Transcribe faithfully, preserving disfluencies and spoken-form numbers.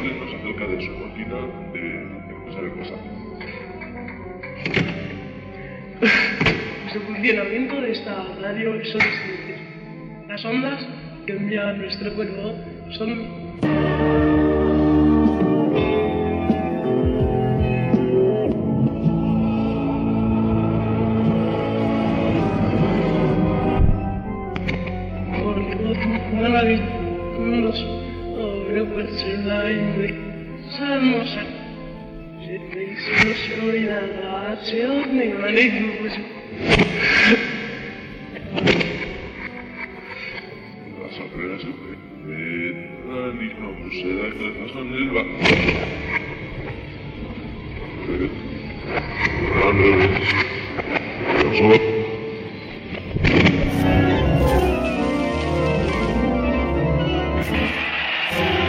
hablarnos acerca de su máquina de empezar el pasaje. El funcionamiento de esta radio son los siguientes. Las ondas que envía nuestro cuerpo son... Las afueras se penetran y no se da que le pasan el barco. Thank you.